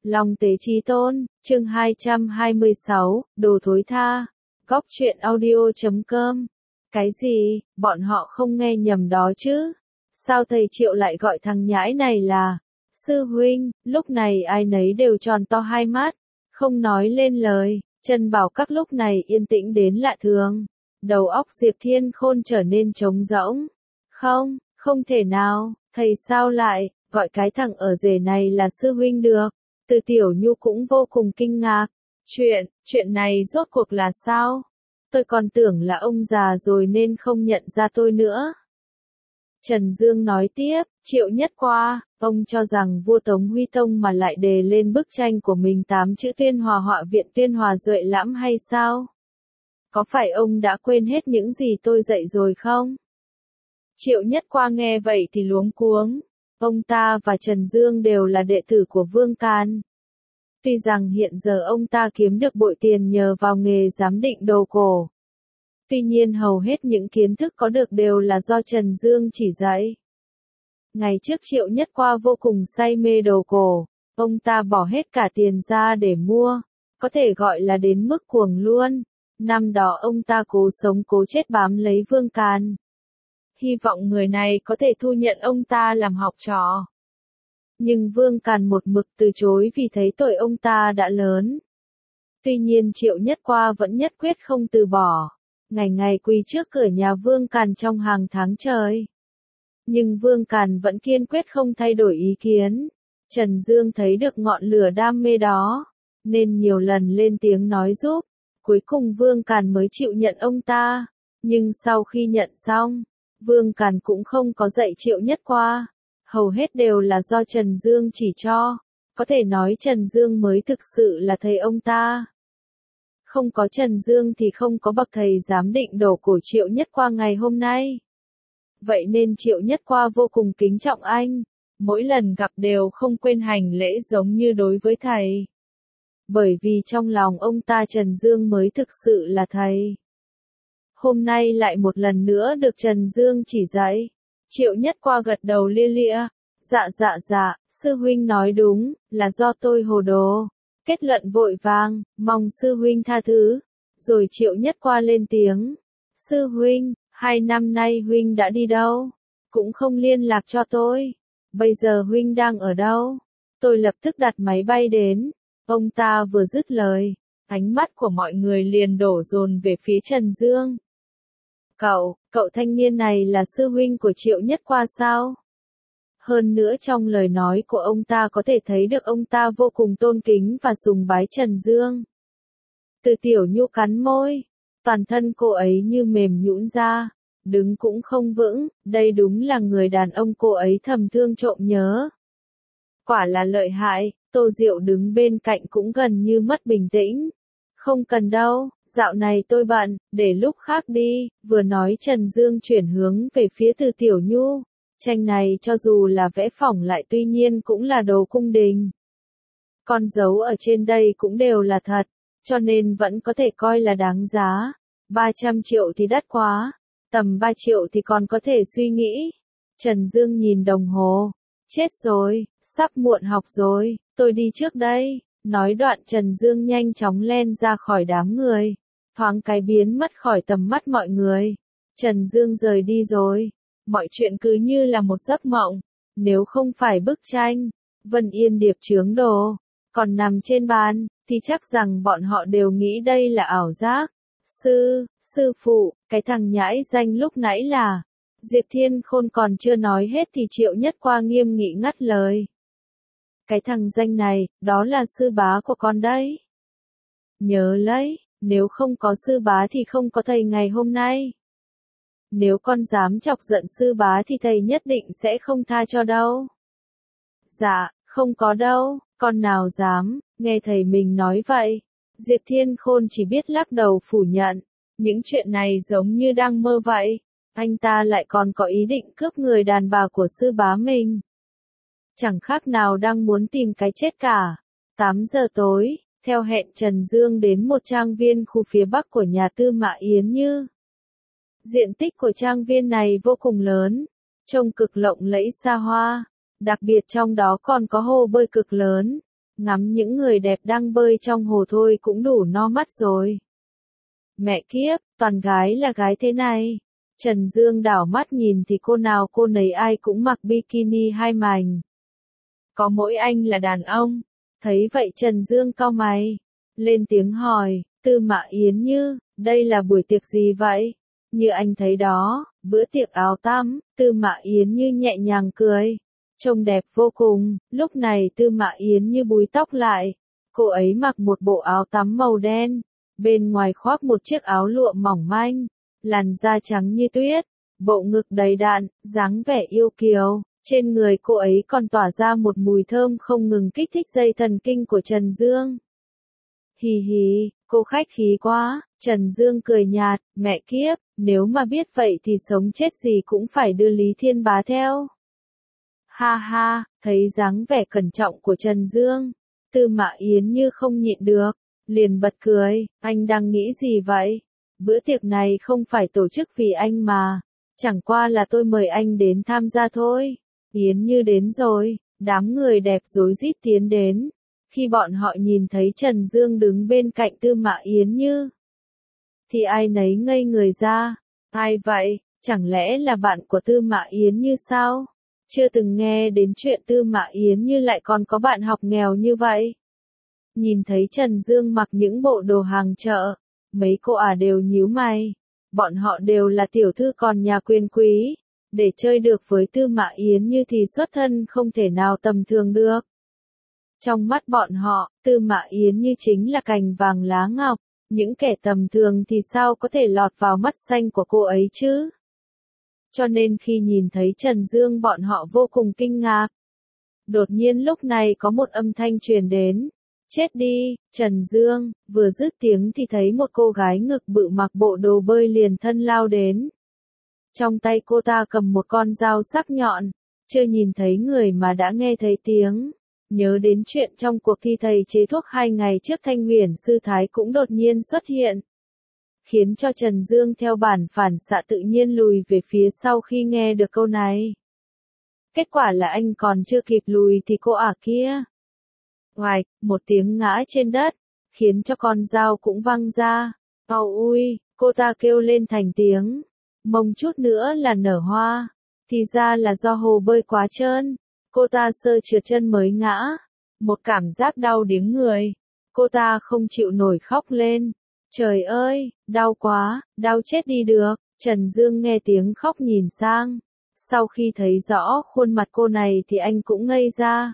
Long tế chí tôn, chương 226, đồ thối tha. Góc truyện audio.com. Cái gì, bọn họ không nghe nhầm đó chứ? Sao thầy Triệu lại gọi thằng nhãi này là sư huynh? Lúc này ai nấy đều tròn to hai mắt, không nói lên lời. Trần Bảo Các lúc này yên tĩnh đến lạ thường. Đầu óc Diệp Thiên Khôn trở nên trống rỗng. Không thể nào, thầy sao lại gọi cái thằng ở rể này là sư huynh được? Từ Tiểu Nhu cũng vô cùng kinh ngạc. Chuyện này rốt cuộc là sao? Tôi còn tưởng là ông già rồi nên không nhận ra tôi nữa. Trần Dương nói tiếp, Triệu Nhất Qua, ông cho rằng vua Tống Huy Tông mà lại đề lên bức tranh của mình 8 chữ Tuyên Hòa Họa Viện Tuyên Hòa Duệ Lãm hay sao? Có phải ông đã quên hết những gì tôi dạy rồi không? Triệu Nhất Qua nghe vậy thì luống cuống. Ông ta và Trần Dương đều là đệ tử của Vương Can. Tuy rằng hiện giờ ông ta kiếm được bội tiền nhờ vào nghề giám định đồ cổ. Tuy nhiên hầu hết những kiến thức có được đều là do Trần Dương chỉ dạy. Ngày trước Triệu Nhất Qua vô cùng say mê đồ cổ, ông ta bỏ hết cả tiền ra để mua, có thể gọi là đến mức cuồng luôn. Năm đó ông ta cố sống cố chết bám lấy Vương Can. Hy vọng người này có thể thu nhận ông ta làm học trò. Nhưng Vương Càn một mực từ chối vì thấy tuổi ông ta đã lớn. Tuy nhiên Triệu Nhất Qua vẫn nhất quyết không từ bỏ, ngày ngày quỳ trước cửa nhà Vương Càn trong hàng tháng trời. Nhưng Vương Càn vẫn kiên quyết không thay đổi ý kiến. Trần Dương thấy được ngọn lửa đam mê đó, nên nhiều lần lên tiếng nói giúp. Cuối cùng Vương Càn mới chịu nhận ông ta. Nhưng sau khi nhận xong, Vương Càn cũng không có dạy Triệu Nhất Qua. Hầu hết đều là do Trần Dương chỉ cho. Có thể nói Trần Dương mới thực sự là thầy ông ta. Không có Trần Dương thì không có bậc thầy giám định đồ cổ Triệu Nhất Qua ngày hôm nay. Vậy nên Triệu Nhất Qua vô cùng kính trọng anh. Mỗi lần gặp đều không quên hành lễ giống như đối với thầy. Bởi vì trong lòng ông ta Trần Dương mới thực sự là thầy. Hôm nay lại một lần nữa được Trần Dương chỉ dạy. Triệu Nhất Qua gật đầu lia lịa. Dạ, sư huynh nói đúng, là do tôi hồ đồ. Kết luận vội vàng, mong sư huynh tha thứ. Rồi Triệu Nhất Qua lên tiếng. Sư huynh, 2 năm nay huynh đã đi đâu? Cũng không liên lạc cho tôi. Bây giờ huynh đang ở đâu? Tôi lập tức đặt máy bay đến. Ông ta vừa dứt lời, ánh mắt của mọi người liền đổ dồn về phía Trần Dương. Cậu thanh niên này là sư huynh của Triệu Nhất Qua sao? Hơn nữa trong lời nói của ông ta có thể thấy được ông ta vô cùng tôn kính và sùng bái Trần Dương. Từ Tiểu Nhu cắn môi, toàn thân cô ấy như mềm nhũn ra, đứng cũng không vững, đây đúng là người đàn ông cô ấy thầm thương trộm nhớ. Quả là lợi hại, Tô Diệu đứng bên cạnh cũng gần như mất bình tĩnh. Không cần đâu, dạo này tôi bận, để lúc khác đi, vừa nói Trần Dương chuyển hướng về phía Từ Tiểu Nhu. Tranh này cho dù là vẽ phỏng lại tuy nhiên cũng là đồ cung đình. Con dấu ở trên đây cũng đều là thật, cho nên vẫn có thể coi là đáng giá. 300 triệu thì đắt quá, tầm 3 triệu thì còn có thể suy nghĩ. Trần Dương nhìn đồng hồ. Chết rồi, sắp muộn học rồi, tôi đi trước đây. Nói đoạn Trần Dương nhanh chóng len ra khỏi đám người. Thoáng cái biến mất khỏi tầm mắt mọi người. Trần Dương rời đi rồi. Mọi chuyện cứ như là một giấc mộng. Nếu không phải bức tranh Vân Yên Điệp chướng đồ còn nằm trên bàn, thì chắc rằng bọn họ đều nghĩ đây là ảo giác. Sư phụ, cái thằng nhãi danh lúc nãy là... Diệp Thiên Khôn còn chưa nói hết thì Triệu Nhất Qua nghiêm nghị ngắt lời. Cái thằng danh này, đó là sư bá của con đấy. Nhớ lấy, nếu không có sư bá thì không có thầy ngày hôm nay. Nếu con dám chọc giận sư bá thì thầy nhất định sẽ không tha cho đâu. Dạ, không có đâu, con nào dám, nghe thầy mình nói vậy. Diệp Thiên Khôn chỉ biết lắc đầu phủ nhận. Những chuyện này giống như đang mơ vậy. Anh ta lại còn có ý định cướp người đàn bà của sư bá mình. Chẳng khác nào đang muốn tìm cái chết cả. 8 giờ tối, theo hẹn Trần Dương đến một trang viên khu phía bắc của nhà Tư Mã Yến Như. Diện tích của trang viên này vô cùng lớn, trông cực lộng lẫy xa hoa, đặc biệt trong đó còn có hồ bơi cực lớn. ngắm những người đẹp đang bơi trong hồ thôi cũng đủ no mắt rồi. Mẹ kiếp, toàn gái là gái thế này. Trần Dương đảo mắt nhìn thì cô nào cô nấy ai cũng mặc bikini hai mảnh. Có mỗi anh là đàn ông. Thấy vậy Trần Dương cau mày, lên tiếng hỏi, Tư Mã Yến Như, đây là buổi tiệc gì vậy? Như anh thấy đó, bữa tiệc áo tắm. Tư Mã Yến Như nhẹ nhàng cười, trông đẹp vô cùng. Lúc này Tư Mã Yến Như búi tóc lại, cô ấy mặc một bộ áo tắm màu đen, bên ngoài khoác một chiếc áo lụa mỏng manh, làn da trắng như tuyết, bộ ngực đầy đặn, dáng vẻ yêu kiều. Trên người cô ấy còn tỏa ra một mùi thơm không ngừng kích thích dây thần kinh của Trần Dương. Hì hì, cô khách khí quá. Trần Dương cười nhạt, mẹ kiếp, nếu mà biết vậy thì sống chết gì cũng phải đưa Lý Thiên Bá theo. Ha ha, thấy dáng vẻ cẩn trọng của Trần Dương, Tư Mã Yến Như không nhịn được, liền bật cười, anh đang nghĩ gì vậy? Bữa tiệc này không phải tổ chức vì anh mà, chẳng qua là tôi mời anh đến tham gia thôi. Yến Như đến rồi, đám người đẹp rối rít tiến đến. Khi bọn họ nhìn thấy Trần Dương đứng bên cạnh Tư Mã Yến Như, thì ai nấy ngây người ra. Ai vậy, chẳng lẽ là bạn của Tư Mã Yến Như sao? Chưa từng nghe đến chuyện Tư Mã Yến Như lại còn có bạn học nghèo như vậy. Nhìn thấy Trần Dương mặc những bộ đồ hàng chợ, mấy cô đều nhíu mày. Bọn họ đều là tiểu thư còn nhà quyền quý, để chơi được với Tư Mã Yến Như thì xuất thân không thể nào tầm thường được. Trong mắt bọn họ, Tư Mã Yến Như chính là cành vàng lá ngọc, những kẻ tầm thường thì sao có thể lọt vào mắt xanh của cô ấy chứ? Cho nên khi nhìn thấy Trần Dương bọn họ vô cùng kinh ngạc. Đột nhiên lúc này có một âm thanh truyền đến. Chết đi, Trần Dương, vừa dứt tiếng thì thấy một cô gái ngực bự mặc bộ đồ bơi liền thân lao đến. Trong tay cô ta cầm một con dao sắc nhọn, chưa nhìn thấy người mà đã nghe thấy tiếng. Nhớ đến chuyện trong cuộc thi thầy chế thuốc 2 ngày trước Thanh Huyền Sư Thái cũng đột nhiên xuất hiện, khiến cho Trần Dương theo bản phản xạ tự nhiên lùi về phía sau khi nghe được câu này. Kết quả là anh còn chưa kịp lùi thì cô kia, oạch, một tiếng ngã trên đất, khiến cho con dao cũng văng ra. Ау ui, cô ta kêu lên thành tiếng, mông chút nữa là nở hoa, thì ra là do hồ bơi quá trơn. Cô ta sơ trượt chân mới ngã, một cảm giác đau điếng người. Cô ta không chịu nổi khóc lên. Trời ơi, đau quá, đau chết đi được. Trần Dương nghe tiếng khóc nhìn sang. Sau khi thấy rõ khuôn mặt cô này thì anh cũng ngây ra.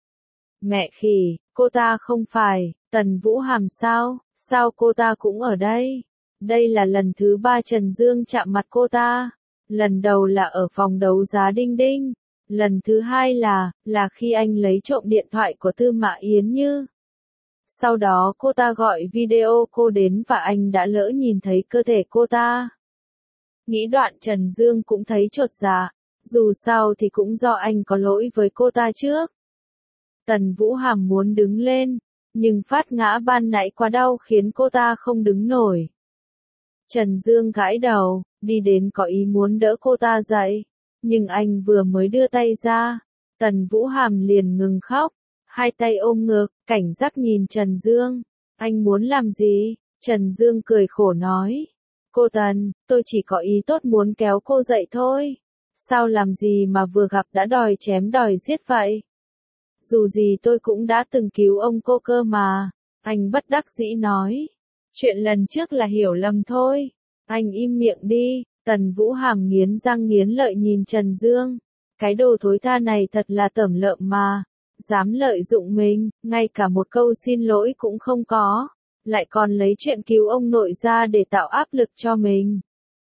Mẹ khỉ, cô ta không phải Tần Vũ Hàm sao? Sao cô ta cũng ở đây? Đây là lần thứ 3 Trần Dương chạm mặt cô ta. Lần đầu là ở phòng đấu giá Đinh Đinh. Lần thứ hai là khi anh lấy trộm điện thoại của Tư Mã Yến Như. Sau đó cô ta gọi video cô đến và anh đã lỡ nhìn thấy cơ thể cô ta. Nghĩ đoạn Trần Dương cũng thấy chột dạ, dù sao thì cũng do anh có lỗi với cô ta trước. Tần Vũ Hàm muốn đứng lên, nhưng phát ngã ban nãy quá đau khiến cô ta không đứng nổi. Trần Dương gãi đầu, đi đến có ý muốn đỡ cô ta dậy. Nhưng anh vừa mới đưa tay ra, Tần Vũ Hàm liền ngừng khóc, hai tay ôm ngực, cảnh giác nhìn Trần Dương. Anh muốn làm gì? Trần Dương cười khổ nói. Cô Tần, tôi chỉ có ý tốt muốn kéo cô dậy thôi. Sao làm gì mà vừa gặp đã đòi chém đòi giết vậy? Dù gì tôi cũng đã từng cứu ông cô cơ mà. Anh bất đắc dĩ nói. Chuyện lần trước là hiểu lầm thôi. Anh im miệng đi. Tần Vũ Hàm nghiến răng nghiến lợi nhìn Trần Dương. Cái đồ thối tha này thật là tởm lợm mà. Dám lợi dụng mình, ngay cả một câu xin lỗi cũng không có. Lại còn lấy chuyện cứu ông nội ra để tạo áp lực cho mình.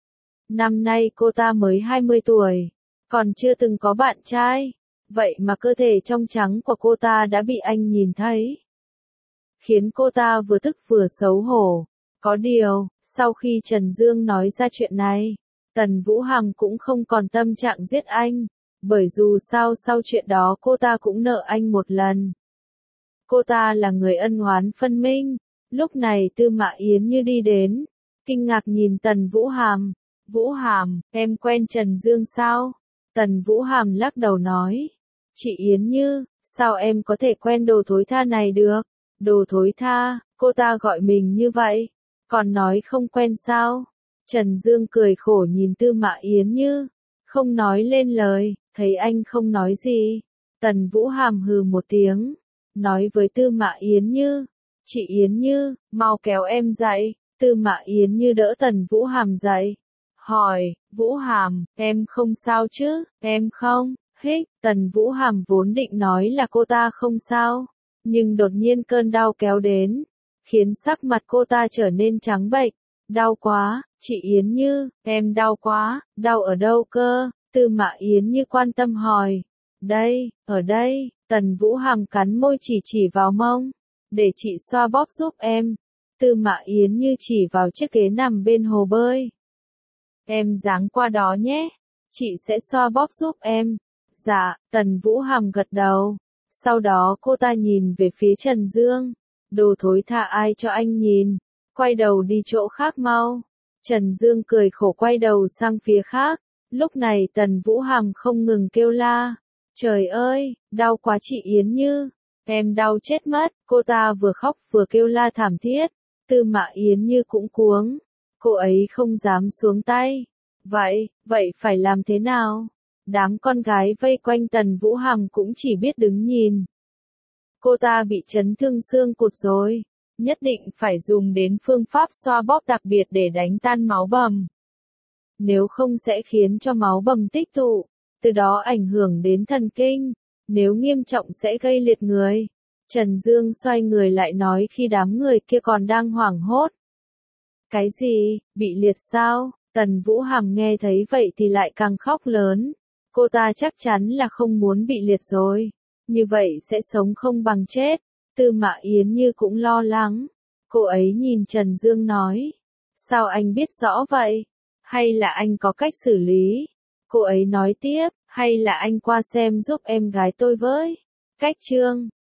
Năm nay cô ta mới 20 tuổi. Còn chưa từng có bạn trai. Vậy mà cơ thể trong trắng của cô ta đã bị anh nhìn thấy. Khiến cô ta vừa tức vừa xấu hổ. Có điều, sau khi Trần Dương nói ra chuyện này, Tần Vũ Hàm cũng không còn tâm trạng giết anh, bởi dù sao sau chuyện đó cô ta cũng nợ anh một lần. Cô ta là người ân oán phân minh. Lúc này Tư Mã Yến Như đi đến, kinh ngạc nhìn Tần Vũ Hàm. Vũ Hàm, em quen Trần Dương sao? Tần Vũ Hàm lắc đầu nói. Chị Yến Như, Sao em có thể quen đồ thối tha này được? Đồ thối tha, cô ta gọi mình như vậy. Còn nói không quen sao? Trần Dương cười khổ nhìn Tư Mã Yến Như. Không nói lên lời, thấy anh không nói gì. Tần Vũ Hàm hừ một tiếng. Nói với Tư Mã Yến Như. Chị Yến Như, mau kéo em dậy. Tư Mã Yến Như đỡ Tần Vũ Hàm dậy. Hỏi, Vũ Hàm, em không sao chứ? Em không? Hích, Tần Vũ Hàm vốn định nói là cô ta không sao. Nhưng đột nhiên cơn đau kéo đến. Khiến sắc mặt cô ta trở nên trắng bệch. Đau quá, chị Yến Như, em đau quá, đau ở đâu cơ? Tư Mã Yến Như quan tâm hỏi. Đây, ở đây, Tần Vũ Hàm cắn môi chỉ vào mông. Để chị xoa bóp giúp em. Tư Mã Yến Như chỉ vào chiếc ghế nằm bên hồ bơi. Em giáng qua đó nhé, chị sẽ xoa bóp giúp em. Dạ, Tần Vũ Hàm gật đầu. Sau đó cô ta nhìn về phía Trần Dương. Đồ thối tha ai cho anh nhìn, quay đầu đi chỗ khác mau. Trần Dương cười khổ quay đầu sang phía khác. Lúc này Tần Vũ Hàm không ngừng kêu la. Trời ơi, đau quá chị Yến Như, em đau chết mất. Cô ta vừa khóc vừa kêu la thảm thiết. Tư Mã Yến Như cũng cuống. Cô ấy không dám xuống tay. Vậy phải làm thế nào? Đám con gái vây quanh Tần Vũ Hàm cũng chỉ biết đứng nhìn. Cô ta bị chấn thương xương cụt rồi. Nhất định phải dùng đến phương pháp xoa bóp đặc biệt để đánh tan máu bầm. Nếu không sẽ khiến cho máu bầm tích tụ, từ đó ảnh hưởng đến thần kinh. Nếu nghiêm trọng sẽ gây liệt người. Trần Dương xoay người lại nói khi đám người kia còn đang hoảng hốt. Cái gì, bị liệt sao? Tần Vũ Hàm nghe thấy vậy thì lại càng khóc lớn. Cô ta chắc chắn là không muốn bị liệt rồi. Như vậy sẽ sống không bằng chết. Tư Mã Yến Như cũng lo lắng. Cô ấy nhìn Trần Dương nói. Sao anh biết rõ vậy? Hay là anh có cách xử lý? Cô ấy nói tiếp. Hay là anh qua xem giúp em gái tôi với? Cách chương